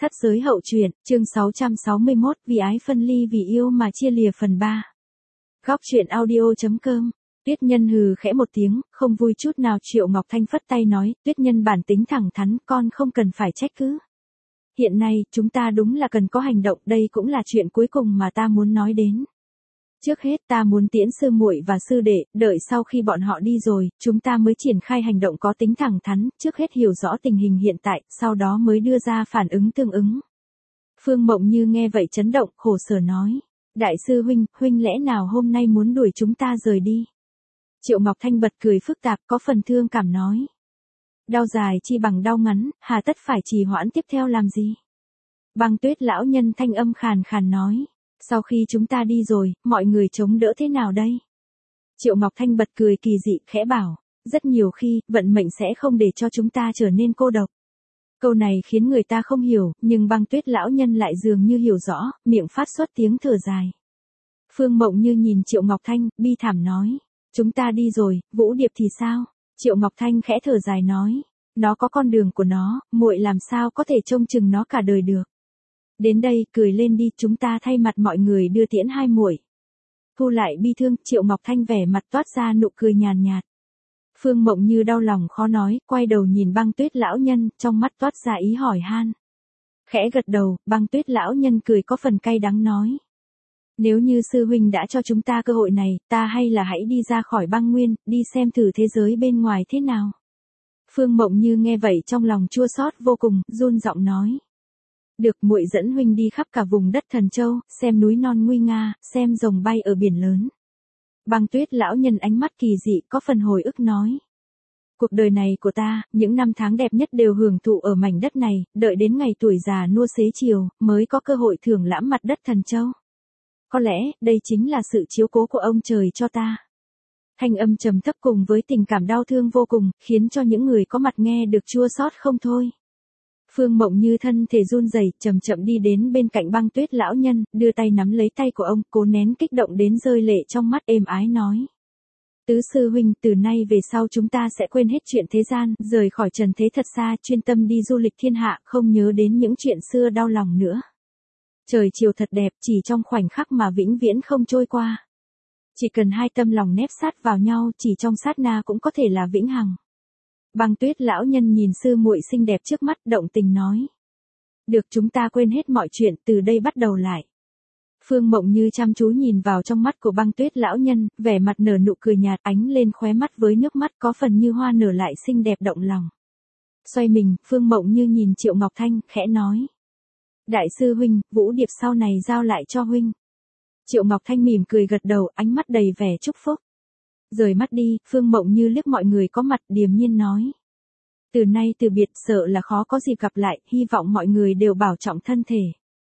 Thất giới hậu truyện, chương 661, vì ái phân ly vì yêu mà chia lìa phần 3. Góc truyện audio.com. Tuyết Nhân hừ khẽ một tiếng, không vui chút nào. Triệu Ngọc Thanh phất tay nói, Tuyết Nhân bản tính thẳng thắn, con không cần phải trách cứ. Hiện nay, chúng ta đúng là cần có hành động, đây cũng là chuyện cuối cùng mà ta muốn nói đến. Trước hết ta muốn tiễn sư muội và sư đệ, đợi sau khi bọn họ đi rồi, chúng ta mới triển khai hành động có tính thẳng thắn, trước hết hiểu rõ tình hình hiện tại, sau đó mới đưa ra phản ứng tương ứng. Phương Mộng Như nghe vậy chấn động, khổ sở nói. Đại sư huynh, huynh lẽ nào hôm nay muốn đuổi chúng ta rời đi? Triệu Ngọc Thanh bật cười phức tạp, có phần thương cảm nói. Đau dài chi bằng đau ngắn, hà tất phải trì hoãn tiếp theo làm gì? Băng Tuyết lão nhân thanh âm khàn khàn nói. Sau khi chúng ta đi rồi, mọi người chống đỡ thế nào đây? Triệu Ngọc Thanh bật cười kỳ dị, khẽ bảo, rất nhiều khi, vận mệnh sẽ không để cho chúng ta trở nên cô độc. Câu này khiến người ta không hiểu, nhưng Băng Tuyết lão nhân lại dường như hiểu rõ, miệng phát xuất tiếng thở dài. Phương Mộng Như nhìn Triệu Ngọc Thanh, bi thảm nói, chúng ta đi rồi, Vũ Điệp thì sao? Triệu Ngọc Thanh khẽ thở dài nói, nó có con đường của nó, muội làm sao có thể trông chừng nó cả đời được. Đến đây, cười lên đi, chúng ta thay mặt mọi người đưa tiễn hai muội. Thu lại bi thương, Triệu Ngọc Thanh vẻ mặt toát ra nụ cười nhàn nhạt. Phương Mộng Như đau lòng khó nói, quay đầu nhìn Băng Tuyết lão nhân, trong mắt toát ra ý hỏi han. Khẽ gật đầu, Băng Tuyết lão nhân cười có phần cay đắng nói. Nếu như sư huynh đã cho chúng ta cơ hội này, ta hay là hãy đi ra khỏi băng nguyên, đi xem thử thế giới bên ngoài thế nào. Phương Mộng Như nghe vậy trong lòng chua xót vô cùng, run giọng nói. Được, muội dẫn huynh đi khắp cả vùng đất Thần Châu, xem núi non nguy nga, xem rồng bay ở biển lớn. Băng Tuyết lão nhân ánh mắt kỳ dị có phần hồi ức nói. Cuộc đời này của ta, những năm tháng đẹp nhất đều hưởng thụ ở mảnh đất này, đợi đến ngày tuổi già nua xế chiều, mới có cơ hội thưởng lãm mặt đất Thần Châu. Có lẽ, đây chính là sự chiếu cố của ông trời cho ta. Thanh âm trầm thấp cùng với tình cảm đau thương vô cùng, khiến cho những người có mặt nghe được chua xót không thôi. Phương Mộng Như thân thể run rẩy, chậm chậm đi đến bên cạnh Băng Tuyết lão nhân, đưa tay nắm lấy tay của ông, cố nén kích động đến rơi lệ trong mắt, êm ái nói. Tứ sư huynh, từ nay về sau chúng ta sẽ quên hết chuyện thế gian, rời khỏi trần thế thật xa, chuyên tâm đi du lịch thiên hạ, không nhớ đến những chuyện xưa đau lòng nữa. Trời chiều thật đẹp, chỉ trong khoảnh khắc mà vĩnh viễn không trôi qua. Chỉ cần hai tâm lòng nép sát vào nhau, chỉ trong sát na cũng có thể là vĩnh hằng. Băng Tuyết lão nhân nhìn sư muội xinh đẹp trước mắt, động tình nói. Được, chúng ta quên hết mọi chuyện, từ đây bắt đầu lại. Phương Mộng Như chăm chú nhìn vào trong mắt của Băng Tuyết lão nhân, vẻ mặt nở nụ cười nhạt, ánh lên khóe mắt với nước mắt có phần như hoa nở lại xinh đẹp động lòng. Xoay mình, Phương Mộng Như nhìn Triệu Ngọc Thanh, khẽ nói. Đại sư huynh, Vũ Điệp sau này giao lại cho huynh. Triệu Ngọc Thanh mỉm cười gật đầu, ánh mắt đầy vẻ chúc phúc. Rời mắt đi, Phương Mộng Như liếc mọi người có mặt, điềm nhiên nói. Từ nay từ biệt, sợ là khó có dịp gặp lại, hy vọng mọi người đều bảo trọng thân thể.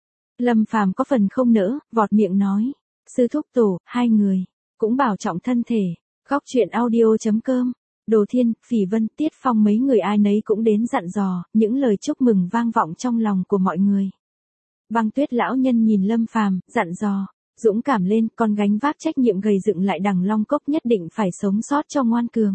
Lâm Phàm có phần không nỡ, vọt miệng nói. Sư thúc tổ, hai người, cũng bảo trọng thân thể. Góc truyện audio.com. Đồ Thiên, Phỉ Vân, Tiết Phong mấy người ai nấy cũng đến dặn dò, những lời chúc mừng vang vọng trong lòng của mọi người. Băng Tuyết lão nhân nhìn Lâm Phàm, dặn dò. Dũng cảm lên, con gánh vác trách nhiệm gầy dựng lại Đằng Long Cốc, nhất định phải sống sót cho ngoan cường.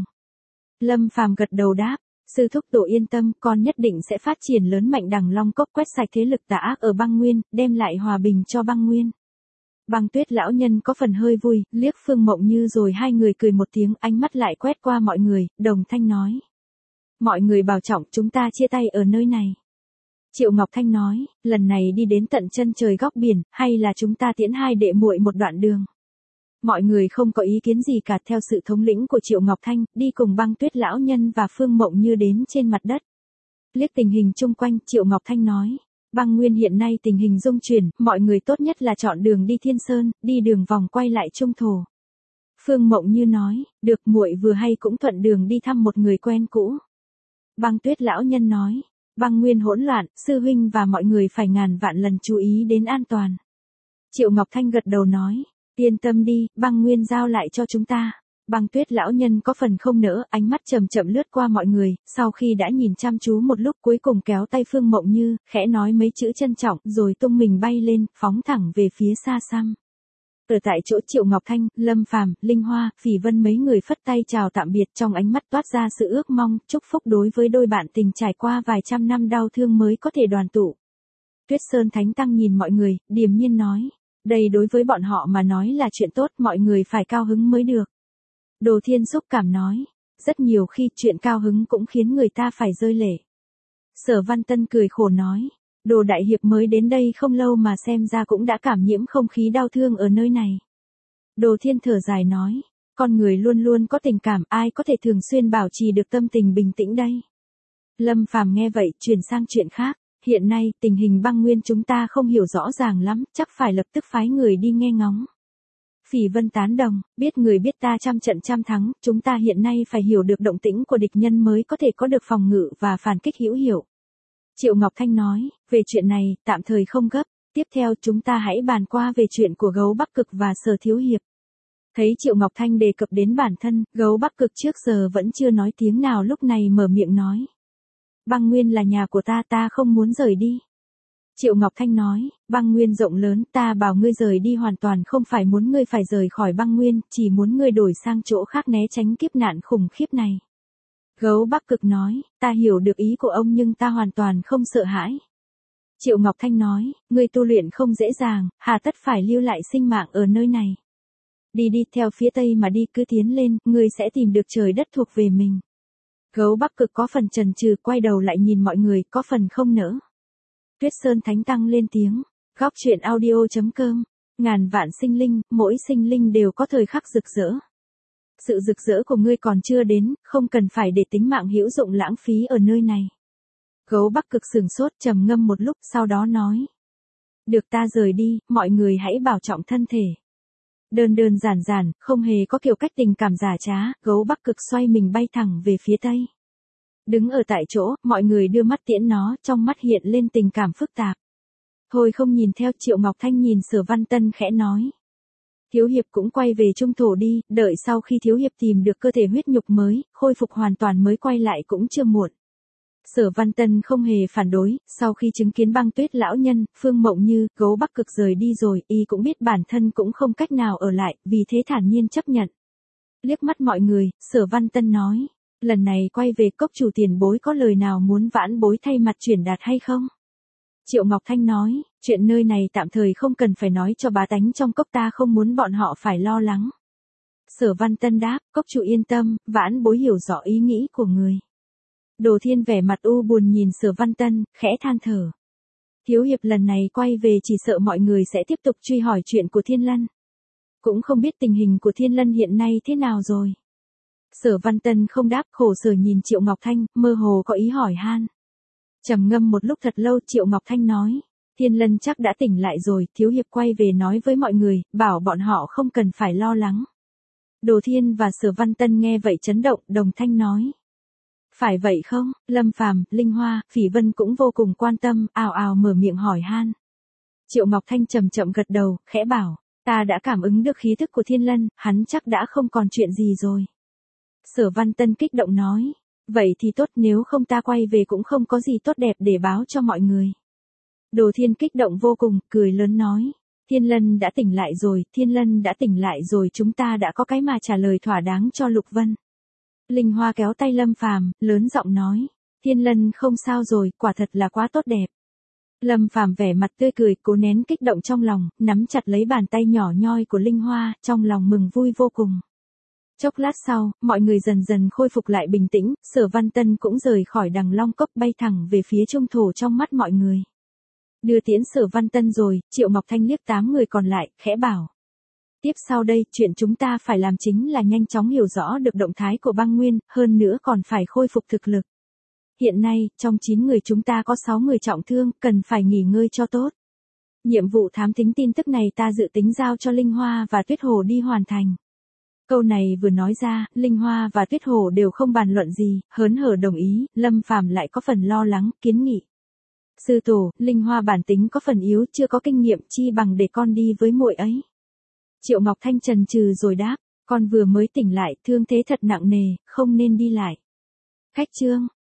Lâm Phàm gật đầu đáp, sư thúc tổ yên tâm, con nhất định sẽ phát triển lớn mạnh Đằng Long Cốc, quét sạch thế lực tà ác ở băng nguyên, đem lại hòa bình cho băng nguyên. Băng Tuyết lão nhân có phần hơi vui, liếc Phương Mộng Như rồi hai người cười một tiếng, ánh mắt lại quét qua mọi người, đồng thanh nói. Mọi người bảo trọng, chúng ta chia tay ở nơi này. Triệu Ngọc Thanh nói, lần này đi đến tận chân trời góc biển, hay là chúng ta tiễn hai đệ muội một đoạn đường. Mọi người không có ý kiến gì cả, theo sự thống lĩnh của Triệu Ngọc Thanh, đi cùng Băng Tuyết lão nhân và Phương Mộng Như đến trên mặt đất. Liếc tình hình chung quanh, Triệu Ngọc Thanh nói, băng nguyên hiện nay tình hình dung chuyển, mọi người tốt nhất là chọn đường đi Thiên Sơn, đi đường vòng quay lại Trung Thổ. Phương Mộng Như nói, được, muội vừa hay cũng thuận đường đi thăm một người quen cũ. Băng Tuyết lão nhân nói. Băng nguyên hỗn loạn, sư huynh và mọi người phải ngàn vạn lần chú ý đến an toàn. Triệu Ngọc Thanh gật đầu nói, yên tâm đi, băng nguyên giao lại cho chúng ta. Băng Tuyết lão nhân có phần không nỡ, ánh mắt chậm chậm lướt qua mọi người, sau khi đã nhìn chăm chú một lúc cuối cùng kéo tay Phương Mộng Như, khẽ nói mấy chữ trân trọng, rồi tung mình bay lên, phóng thẳng về phía xa xăm. Ở tại chỗ Triệu Ngọc Thanh, Lâm Phàm, Linh Hoa, Phỉ Vân mấy người phất tay chào tạm biệt, trong ánh mắt toát ra sự ước mong, chúc phúc đối với đôi bạn tình trải qua vài trăm năm đau thương mới có thể đoàn tụ. Tuyết Sơn Thánh Tăng nhìn mọi người, điềm nhiên nói. Đây đối với bọn họ mà nói là chuyện tốt, mọi người phải cao hứng mới được. Đồ Thiên xúc cảm nói. Rất nhiều khi chuyện cao hứng cũng khiến người ta phải rơi lệ. Sở Văn Tân cười khổ nói. Đồ đại hiệp mới đến đây không lâu mà xem ra cũng đã cảm nhiễm không khí đau thương ở nơi này. Đồ Thiên thở dài nói. Con người luôn luôn có tình cảm, ai có thể thường xuyên bảo trì được tâm tình bình tĩnh đây. Lâm Phàm nghe vậy, chuyển sang chuyện khác. Hiện nay, tình hình băng nguyên chúng ta không hiểu rõ ràng lắm, chắc phải lập tức phái người đi nghe ngóng. Phỉ Vân tán đồng, biết người biết ta trăm trận trăm thắng, chúng ta hiện nay phải hiểu được động tĩnh của địch nhân mới có thể có được phòng ngự và phản kích hữu hiệu. Triệu Ngọc Thanh nói, về chuyện này, tạm thời không gấp, tiếp theo chúng ta hãy bàn qua về chuyện của Gấu Bắc Cực và Sở Thiếu Hiệp. Thấy Triệu Ngọc Thanh đề cập đến bản thân, Gấu Bắc Cực trước giờ vẫn chưa nói tiếng nào lúc này mở miệng nói. Băng Nguyên là nhà của ta không muốn rời đi. Triệu Ngọc Thanh nói, băng nguyên rộng lớn, ta bảo ngươi rời đi hoàn toàn không phải muốn ngươi phải rời khỏi băng nguyên, chỉ muốn ngươi đổi sang chỗ khác né tránh kiếp nạn khủng khiếp này. Gấu Bắc Cực nói, ta hiểu được ý của ông nhưng ta hoàn toàn không sợ hãi. Triệu Ngọc Thanh nói, ngươi tu luyện không dễ dàng, hà tất phải lưu lại sinh mạng ở nơi này. Đi theo phía tây mà đi, cứ tiến lên, ngươi sẽ tìm được trời đất thuộc về mình. Gấu Bắc Cực có phần chần chừ, quay đầu lại nhìn mọi người, có phần không nỡ. Tuyết Sơn Thánh Tăng lên tiếng, góc truyện audio.com, ngàn vạn sinh linh, mỗi sinh linh đều có thời khắc rực rỡ. Sự rực rỡ của ngươi còn chưa đến, không cần phải để tính mạng hữu dụng lãng phí ở nơi này. Gấu Bắc Cực sừng sốt, trầm ngâm một lúc, sau đó nói. Được, ta rời đi, mọi người hãy bảo trọng thân thể. Đơn giản, không hề có kiểu cách tình cảm giả trá, Gấu Bắc Cực xoay mình bay thẳng về phía tây. Đứng ở tại chỗ, mọi người đưa mắt tiễn nó, trong mắt hiện lên tình cảm phức tạp. Thôi không nhìn theo, Triệu Ngọc Thanh nhìn Sở Văn Tân khẽ nói. Thiếu hiệp cũng quay về trung thổ đi, đợi sau khi thiếu hiệp tìm được cơ thể huyết nhục mới, khôi phục hoàn toàn mới quay lại cũng chưa muộn. Sở Văn Tân không hề phản đối, sau khi chứng kiến Băng Tuyết lão nhân, Phương Mộng Như, Gấu Bắc Cực rời đi rồi, y cũng biết bản thân cũng không cách nào ở lại, vì thế thản nhiên chấp nhận. Liếc mắt mọi người, Sở Văn Tân nói. Lần này quay về cốc chủ tiền bối có lời nào muốn vãn bối thay mặt chuyển đạt hay không? Triệu Ngọc Thanh nói, chuyện nơi này tạm thời không cần phải nói cho bá tánh trong cốc, ta không muốn bọn họ phải lo lắng. Sở Văn Tân đáp, cốc chủ yên tâm, vãn bối hiểu rõ ý nghĩ của người. Đồ Thiên vẻ mặt u buồn nhìn Sở Văn Tân, khẽ than thở. Thiếu hiệp lần này quay về chỉ sợ mọi người sẽ tiếp tục truy hỏi chuyện của Thiên Lân. Cũng không biết tình hình của Thiên Lân hiện nay thế nào rồi. Sở Văn Tân không đáp, khổ sở nhìn Triệu Ngọc Thanh, mơ hồ có ý hỏi han. Trầm ngâm một lúc thật lâu, Triệu Ngọc Thanh nói, Thiên Lân chắc đã tỉnh lại rồi, thiếu hiệp quay về nói với mọi người, bảo bọn họ không cần phải lo lắng. Đồ Thiên và Sở Văn Tân nghe vậy chấn động, đồng thanh nói. Phải vậy không? Lâm Phàm, Linh Hoa, Phỉ Vân cũng vô cùng quan tâm, ào ào mở miệng hỏi han. Triệu Ngọc Thanh chậm gật đầu, khẽ bảo, ta đã cảm ứng được khí thức của Thiên Lân, hắn chắc đã không còn chuyện gì rồi. Sở Văn Tân kích động nói, vậy thì tốt, nếu không ta quay về cũng không có gì tốt đẹp để báo cho mọi người. Đồ Thiên kích động vô cùng, cười lớn nói, Thiên Lân đã tỉnh lại rồi, Thiên Lân đã tỉnh lại rồi, chúng ta đã có cái mà trả lời thỏa đáng cho Lục Vân. Linh Hoa kéo tay Lâm Phàm, lớn giọng nói, Thiên Lân không sao rồi, quả thật là quá tốt đẹp. Lâm Phàm vẻ mặt tươi cười, cố nén kích động trong lòng, nắm chặt lấy bàn tay nhỏ nhoi của Linh Hoa, trong lòng mừng vui vô cùng. Chốc lát sau, mọi người dần khôi phục lại bình tĩnh, Sở Văn Tân cũng rời khỏi Đằng Long Cốc bay thẳng về phía trung thổ trong mắt mọi người. Đưa tiễn Sở Văn Tân rồi, Triệu Ngọc Thanh liếc 8 người còn lại, khẽ bảo. Tiếp sau đây, chuyện chúng ta phải làm chính là nhanh chóng hiểu rõ được động thái của băng nguyên, hơn nữa còn phải khôi phục thực lực. Hiện nay, trong 9 người chúng ta có 6 người trọng thương, cần phải nghỉ ngơi cho tốt. Nhiệm vụ thám thính tin tức này ta dự tính giao cho Linh Hoa và Tuyết Hồ đi hoàn thành. Câu này vừa nói ra, Linh Hoa và Tuyết Hồ đều không bàn luận gì, hớn hở đồng ý, Lâm Phàm lại có phần lo lắng, kiến nghị. Sư tổ, Linh Hoa bản tính có phần yếu, chưa có kinh nghiệm, chi bằng để con đi với muội ấy. Triệu Ngọc Thanh chần chừ rồi đáp, con vừa mới tỉnh lại, thương thế thật nặng nề, không nên đi lại. Khách chương.